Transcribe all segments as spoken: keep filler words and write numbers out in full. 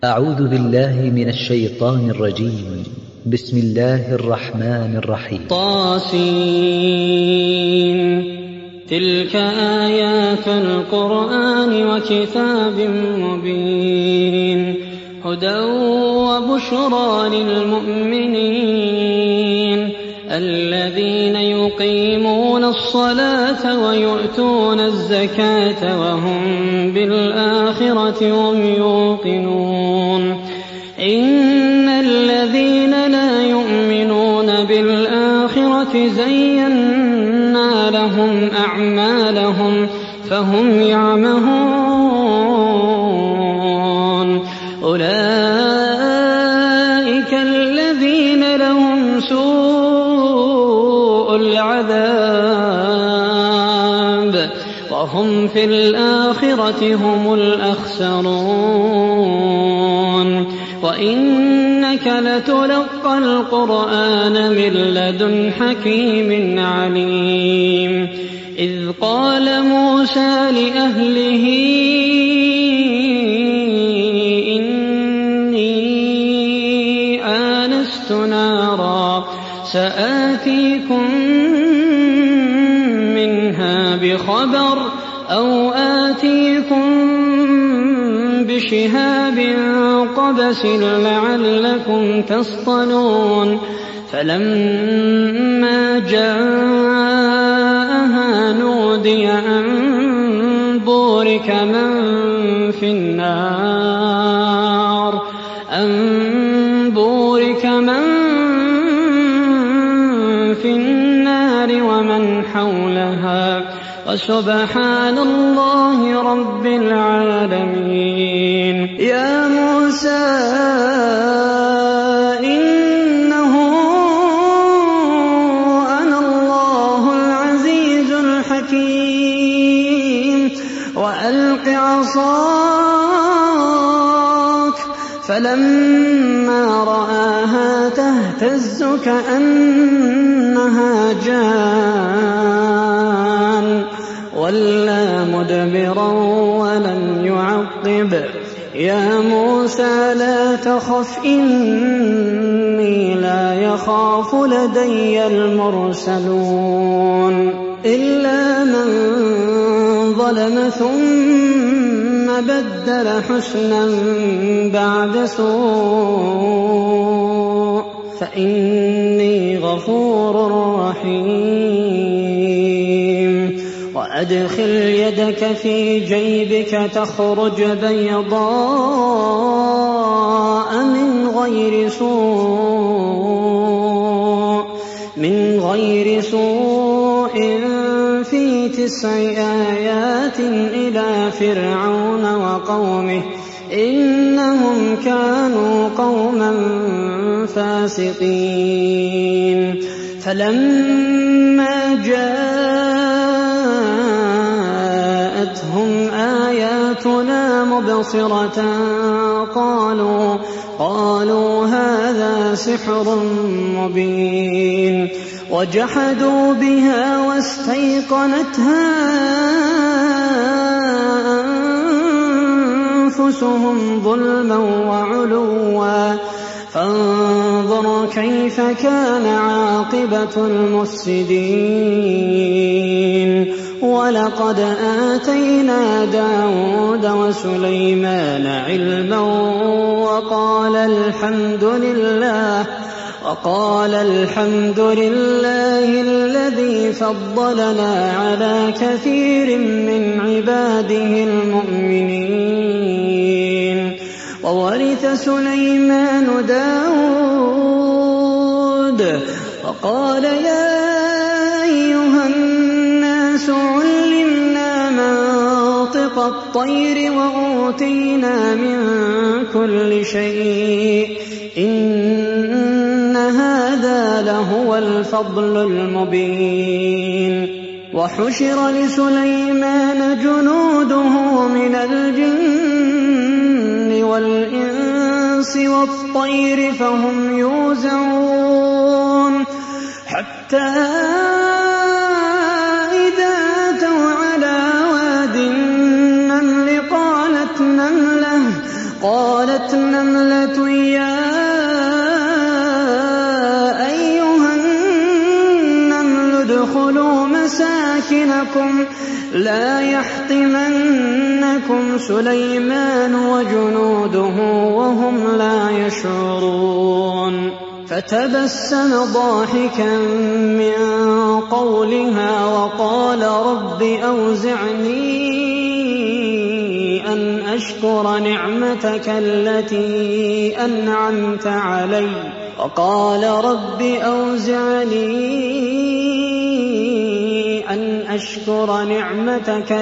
أعوذ بالله من الشيطان الرجيم. بسم الله الرحمن الرحيم. طاسين. تلك آيات القرآن وكتاب مبين، هدى وبشرى للمؤمنين الذين يقيمون الصلاة ويؤتون الزكاة وهم بالآخرة هم يوقنون. إن الذين لا يؤمنون بالآخرة زينا لهم أعمالهم فهم يعمهون. أولئك الذين لهم سوء العذاب وهم في الآخرة هم الأخسرون. وإنك لتلقى القرآن من لدن حكيم عليم. إذ قال موسى لأهله إني آنست نارا سآتيكم منها بخبر أو آتيكم بشهاب قبس لعلكم تصطلون. فلما جاءها نودي أن بورك من في النار أن بورك من في النار ومن حولها وسبحان الله رب العالمين. يا موسى إنه أنا الله العزيز الحكيم وألق عصاك. فلما رآها تهتز كأنها جان وَلَّى مُدْبِرًا وَلَمْ يُعَقِّبْ. يا موسى لا تخف إني لا يخاف لدي المرسلون. إلا من ظلم ثم بدل حسنا بعد سوء فإني غفور رحيم. وأدخل يدك في جيبك تخرج بيضاء من غير سوء من غير سوء في تسع آيات إلى فرعون وقومه إنهم كانوا قوما فاسقين. فلما جاءتهم آياتنا مبصرة قالوا قالوا هذا سحر مبين. وجحدوا بها واستيقنتها أنفسهم ظلما وعلوا فانظر كيف كان عاقبة المفسدين. ولقد آتينا داود وسليمان علما وقال الحمد لله وقال الحمد لله الذي فضلنا على كثير من عباده المؤمنين. وورث سليمان داود وقال يا أيها الناس علمنا منطق الطير وأوتينا من كل شيء إن هذا لهو الفضل المبين. وحشر لسليمان جنوده من الجن والإنس والطير فهم يوزعون حتى إذا أتوا على واد النمل قالت نملة قالت نملة النملة يا أيها النمل ادخلوا مساكنكم لا يحطمنكم سليمان وجنوده وهم لا يشعرون فتبسم ضاحكا من قولها وقال رب أوزعني أن أشكر نعمتك التي أنعمت علي وقال رب أوزعني أن أشكر نعمتك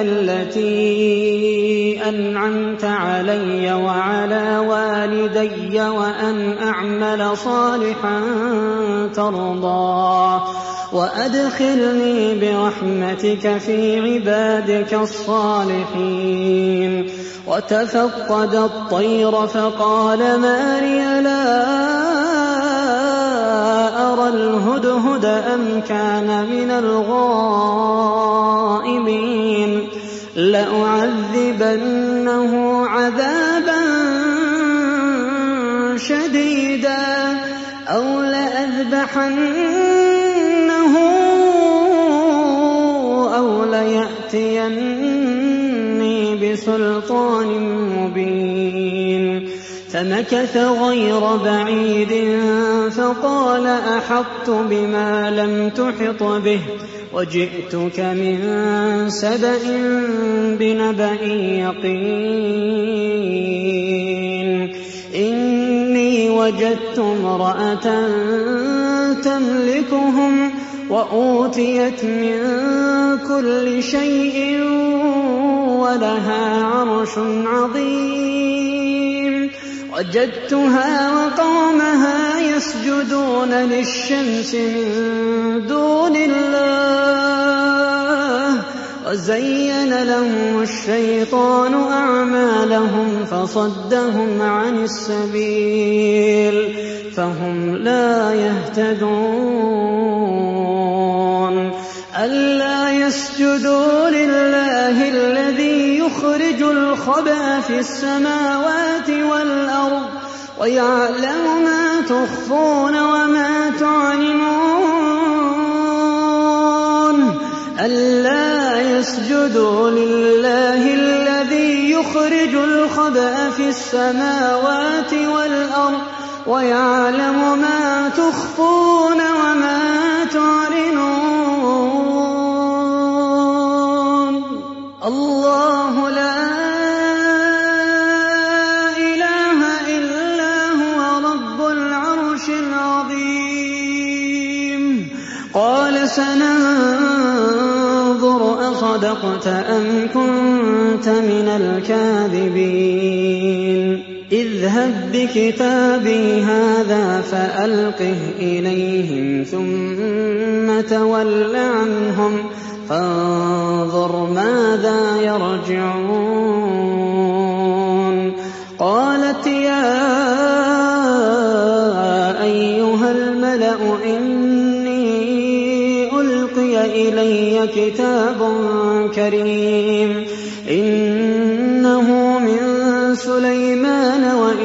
التي أنعمت علي وعلى والدي وأن أعمل صالحا ترضاه وأدخلني برحمتك في عبادك الصالحين. وتفقد الطير فقال ما لي لا أرى الهدهد أم كان من الغائبين لأعذبنه عذابا شديدا أو لأذبحنه أو ليأتيني بسلطان مبين. فمكث غير بعيد فقال أحطت بما لم تحط به وجئتك من سبأ بنبأ يقين إني وجدت امرأة تملكهم وأوتيت من كل شيء ولها عرش عظيم وجدتها وقومها يسجدون للشمس من دون الله وزين لهم الشيطان أعمالهم فصدهم عن السبيل فهم لا يهتدون. ألا يسجدوا لله الذي يخرج الخبأ في السماوات والأرض ويعلم ما تخفون وما تعلنون. ألا يسجدوا لله الذي يخرج الخبأ في السماوات والأرض ويعلم ما تخفون وما تعلنون. الله لا إله إلا هو رب العرش العظيم. قال سننظر أصدقت أم كنت من الكاذبين اذهب بكتابي هذا فألقه إليهم ثم تول عنهم فانظر ماذا يرجعون. قالت يا أيها الملأ إني ألقي إلي كتاب كريم إنه من سليمان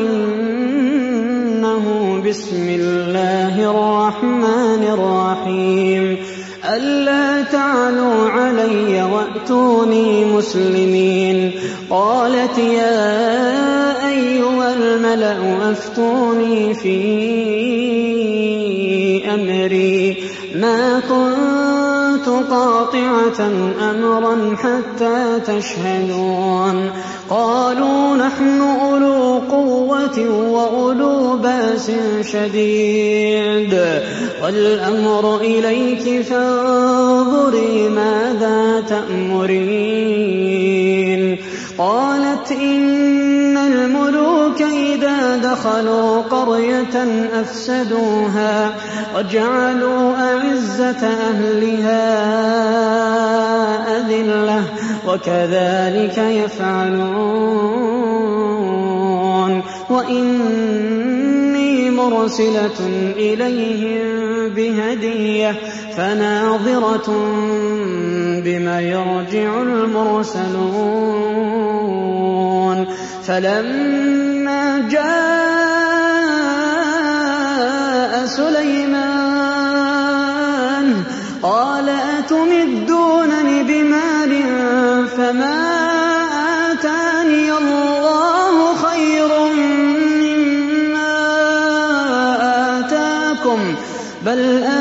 وإنه بسم الله الرحمن الرحيم ألا تعلوا علي وأتوني مسلمين. قالت يا أيها الملأ أفتوني في أمري ما كنت قاطعة أمرا حتى تشهدون. قالوا نحن أولو قوة وأولو بأس شديد والأمر إليك فانظري ماذا تأمرين. قالت إن الملوك إذا دخلوا قرية أفسدوها وجعلوا أعزة أهلها أذلة وكذلك يفعلون. وإني مرسلة إليهم بهدية فناظرة بما يرجع المرسلون فلما جاء سليمان قال أتمدونني بمال فما آتاني الله خير مما آتاكم بل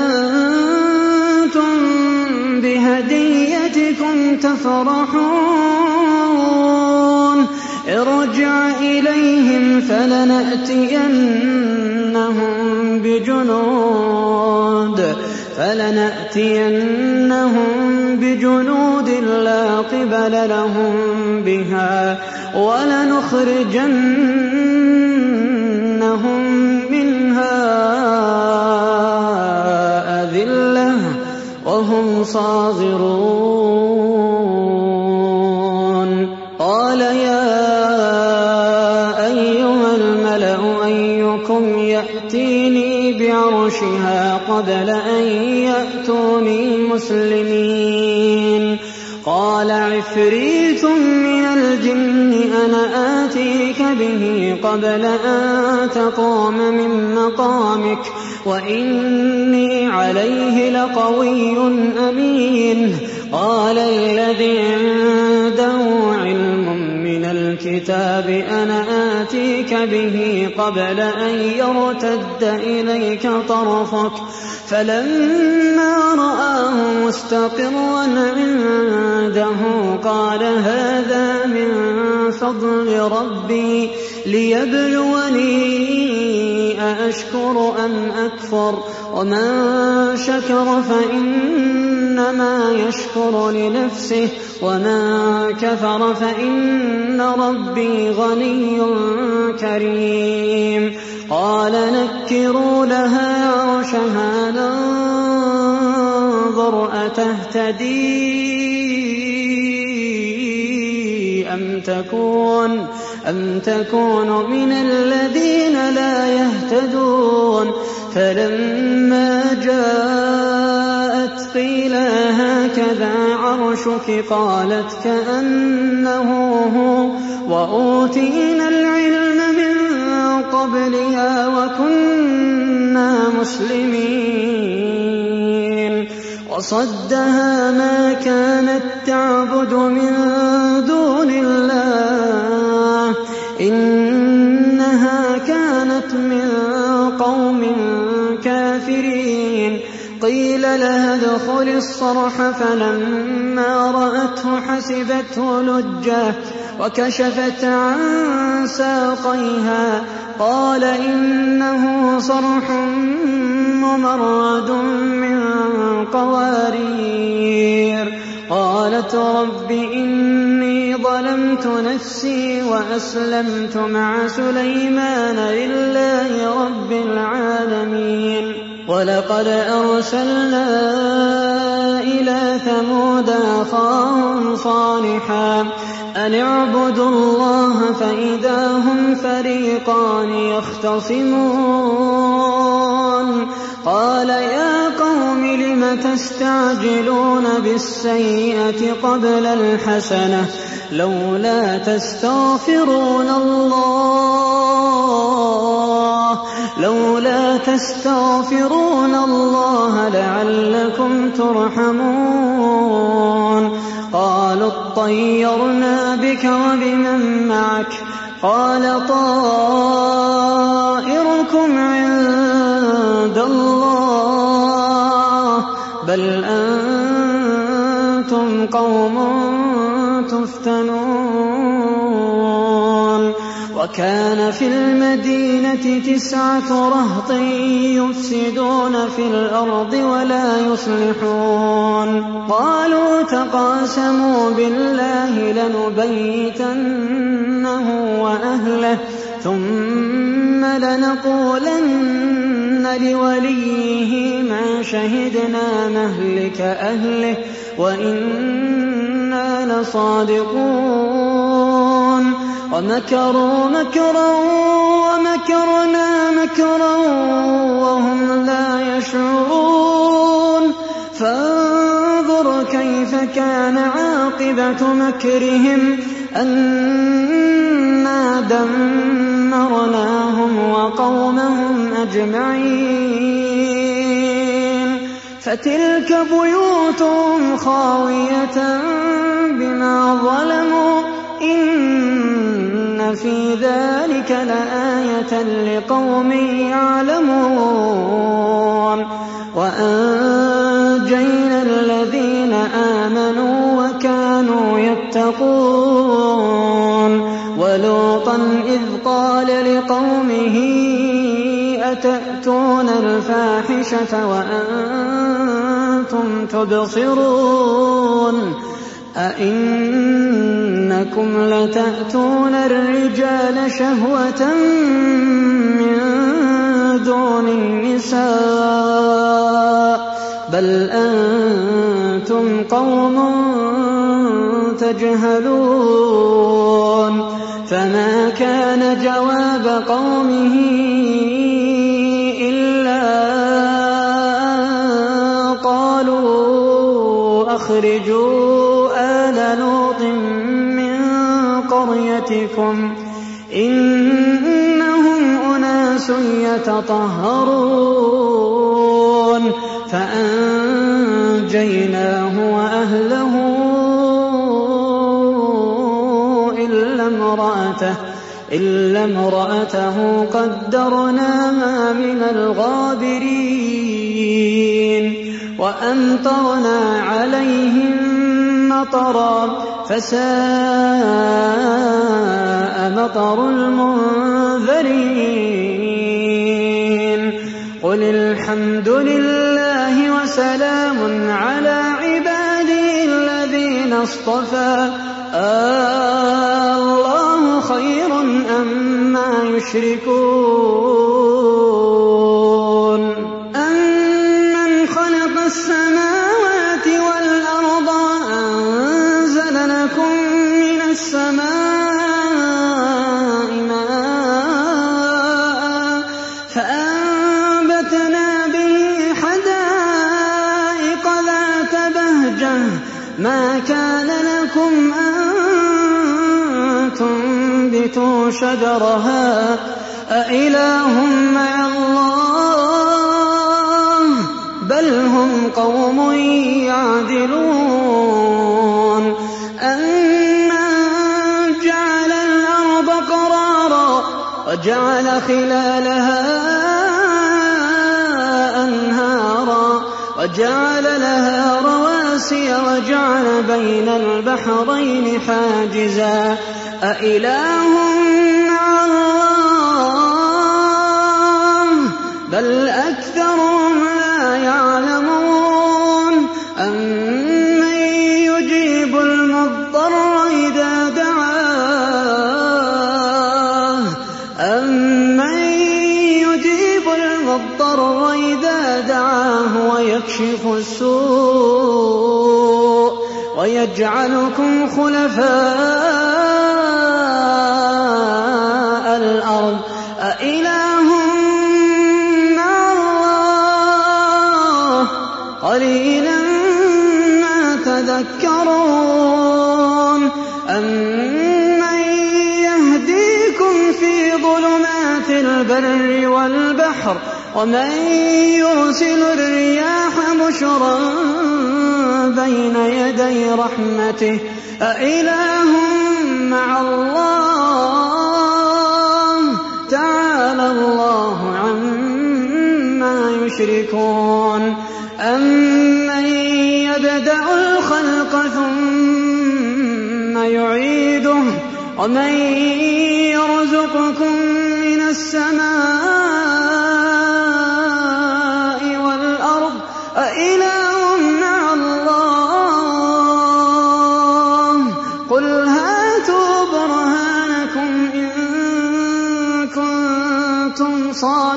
أنتم بهديتكم تفرحون ارجع إليهم فلنأتينهم بجنود فلنأتينهم بجنود لا قبل لهم بها ولنخرجنهم منها أذلة وهم صاغرون قال يا أيها الملأ أيكم يأتيني بعرشها قبل أن يأتوني مسلمين قال عفريت من الجن أنا آتيك به قبل أن تقوم من مقامك وإني عليه لقوي أمين قال الذي عنده علم من الكتاب أنا آتيك به قبل أن يرتد إليك طرفك فلما رآه مستقرا عنده قال هذا من فضل ربي ليبلوني أأشكر أم أكفر ومن شكر فإنما يشكر لنفسه ومن كفر فإن ربي غني كريم قال نكروا لها عرشها ننظر أتهتدي أم تكون أم تكون من الذين لا يهتدون فلما جاءت قيل هكذا عرشك قالت كأنه هو وأوتينا العلم من قبلها وكنا مسلمين وصدها ما كانت تعبد من دون الله إنها كانت من قوم كافرين قيل لها ادخل الصرح فلما رأته حسبته لجة وكشفت عن ساقيها قال إنه صرح ممرد من قوارير قالت رب إني ظلمت نفسي وأسلمت مع سليمان لله رب العالمين ولقد أرسلنا إلى ثمود أخاهم صالحا أن اعبدوا الله فإذا هم فريقان يختصمون قال يا قوم لم تستعجلون بالسيئة قبل الحسنة لولا تستغفرون الله لولا تستغفرون الله لعلكم ترحمون قالوا اطيرنا بك وبمن معك قال طائركم عند الله بل أنتم قوم تفتنون وكان في المدينة تسعة رهط يفسدون في الأرض ولا يصلحون قالوا تقاسموا بالله لنبيتنه وأهله ثم لنقولن لوليه ما شهدنا مهلك أهله وإنا لصادقون ومكروا مكرا ومكرنا مكرا وهم لا يشعرون كيف كان عاقبة مكرهم أنا دمرناهم وقومهم أجمعين فتلك بيوتهم خاوية بما ظلموا إن في ذلك لآية لقوم يعلمون وأنجينا الذين آمنوا وكانوا يتقون ولوطا إذ قال لقومه أتأتون الفاحشة وأنتم تبصرون أئنكم لتأتون الرجال شهوة من دون النساء بل أنتم قوم تجهلون فما كان جواب قومه إلا قالوا أخرجوا آل لوط من قريتكم إنهم أناس يتطهرون فأنجيناه وأهله إلا امرأته إلا امرأته قدرناها من الغابرين وأمطرنا عليهم مطرا فساء مطر المنذرين قل الحمد لله وسلام على عباده الذين اصطفى الله خير أما يشركون أمن خلق السماوات والأرض وأنزل لكم من السماء ماء فأنبتنا به حدائق ذات بهجة ما كان لكم أن تنبتوا شجرها أإله مع الله بل هم قوم يعدلون أمن جعل الأرض قرارا وجعل خلالها أنهارا وجعل لها رواسي وجعل بين البحرين حاجزا أإله مع الله بل أكثرهم لا يعلمون أمن يجيب المضطر إذا دعاه أمن يجيب المضطر إذا دعاه ويكشف السوء ويجعلكم خلفاء الأرض أإله مع الله قليلا ما تذكرون أمن يهديكم في ظلمات البر والبحر ومن يرسل الرياح بشرا بين يدي رحمته أإله مع الله تعالى الله عما يشركون أمن يبدأ الخلق ثم يعيده ومن يرزقكم من السماء والأرض أإله مع الله قل هاتوا برهانكم إن كنتم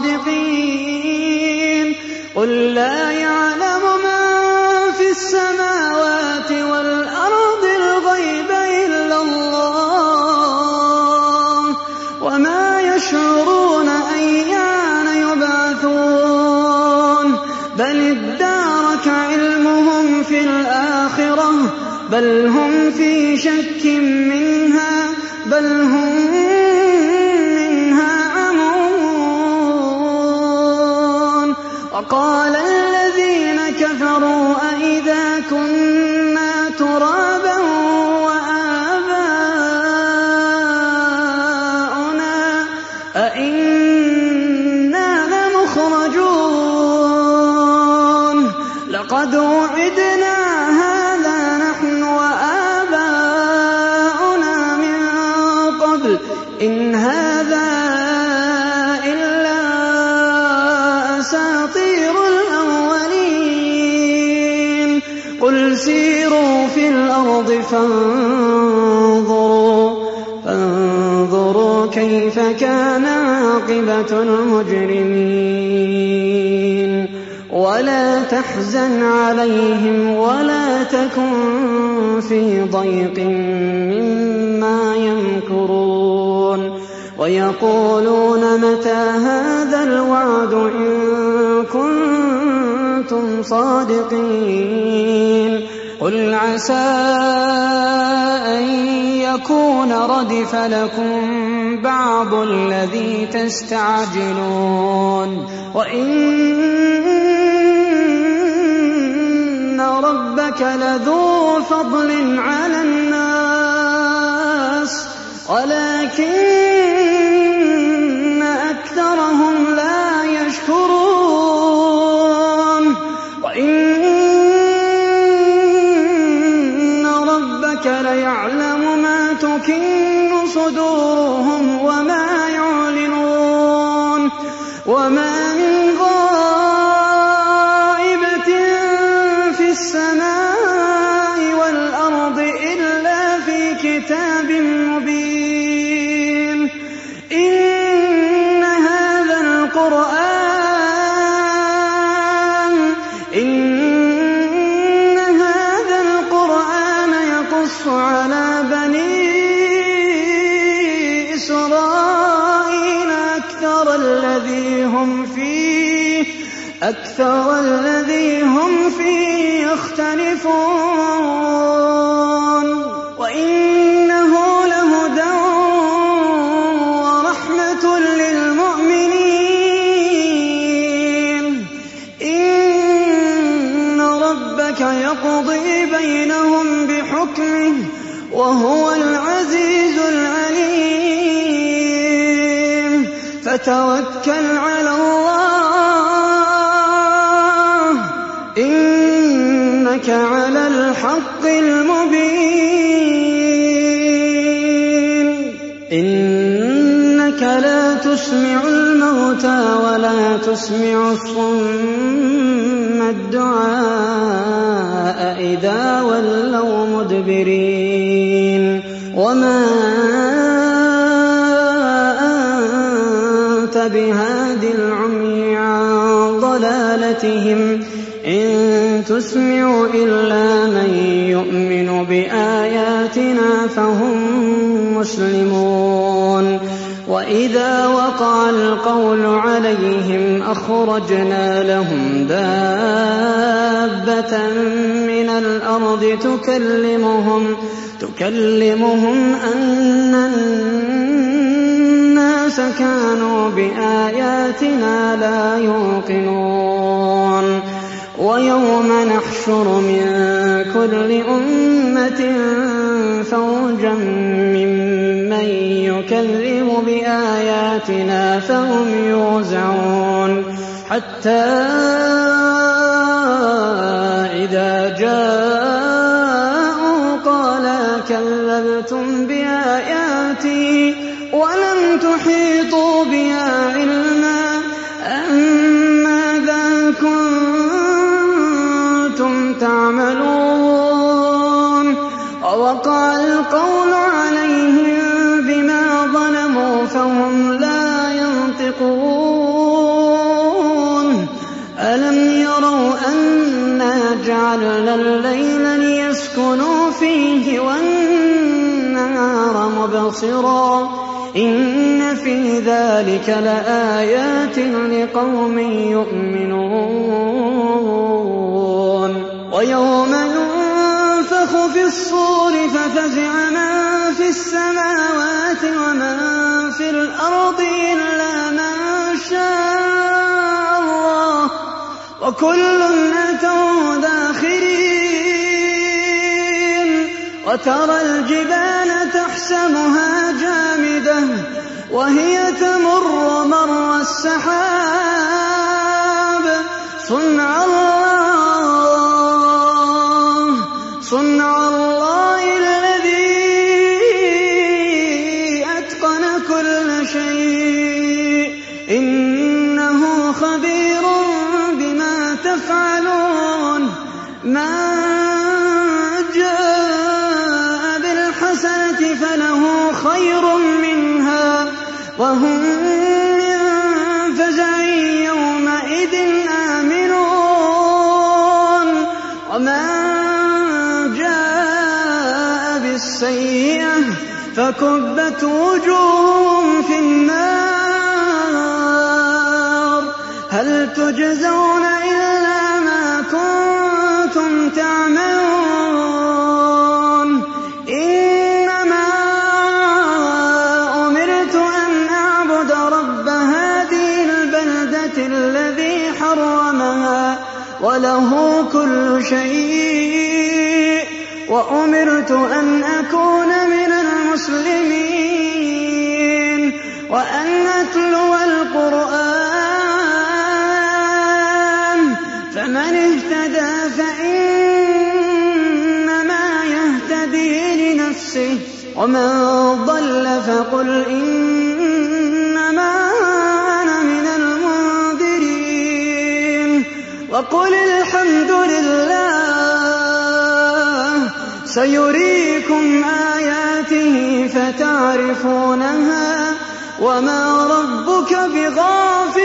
صادقين قل لا يعلم من في السماوات والأرض الغيب إلا الله وما يشعرون أيان يبعثون بل ادارك علمهم في الآخرة بل هم في شك منها بل هم منها عمون وقال الذين كفروا أئذا كنا ترابا وآباؤنا أئنا لمخرجون لقد وعدنا هذا نحن وآباؤنا من قبل إن هذا إلا أساطير الأولين قل سيروا في الأرض فانظروا فانظروا كيف كان عاقبة المجرمين ولا تحزن عليهم ولا تكن في ضيق مما يمكرون ويقولون متى هذا الوعد إن كنتم صادقين قل عسى أن يكون ردف لكم بعض الذي تستعجلون وإن ربك لذو فضل على الناس ولكن أكثرهم لا يشكرون وإن ربك ليعلم ما تكن صدورهم وما يعلنون وما من غائبة في السماء والأرض إلا في كتاب مبين إن هذا القرآن إن هذا القرآن يقص على بني إسرائيل أكثر الذي هم فيه أكثر الذي هم فيه يختلفون وإنه لهدى ورحمة للمؤمنين إن ربك يقضي بينهم بحكمه وهو العزيز العليم فتوكل على الله إنك على الحق المبين إنك لا تسمع الموتى ولا تسمع الصم الدعاء إذا ولوا مدبرين وما أنت بهاد العمي عن ضلالتهم إن تسمع إلا من يؤمن بآياتنا فهم مسلمون وإذا وقع القول عليهم أخرجنا لهم دابة من الأرض تكلمهم تكلمهم أن الناس كانوا بآياتنا لا يوقنون ويوم نحشر من كل أمة فوجا ممن يكذب بآياتنا فهم يوزعون حتى إذا جاءوا قال كذبتم بآياتي ولم تحيطوا بها علما أم ماذا كنتم تعملون ووقع القول عليهم بما ظلموا فهم لا ينطقون ألم يروا أنا جعلنا الليل ليسكنوا فيه والنهار مبصرا إن في ذلك لآيات لقوم يؤمنون ويوم ينفخ ينفخ في الصور ففزع من في السماوات ومن في الأرض إلا من شاء الله وكل أتوا داخرين وترى الجبال تحسبها جامدة وهي تمر مر السحاب صنع الله صنع الله الذي أتقن كل شيء إنه خبير بما تفعلون من جاء بالحسنة فله خير منها وهم من فزع يومئذ آمنون ومن جاء بالسيئة فكبت وجوههم في النار هل تجزون إلا ما كنتم تعملون إنما أمرت أن أعبد رب هذه البلدة الذي حرمها وله كل شيء وأمرت أن أكون من المسلمين وأن أتلو القرآن فمن اهتدى فإنما يهتدي لنفسه ومن ضل فقل إنما أنا من المنذرين وقل الحمد لله سيريكم آياته فتعرفونها وما ربك بغافل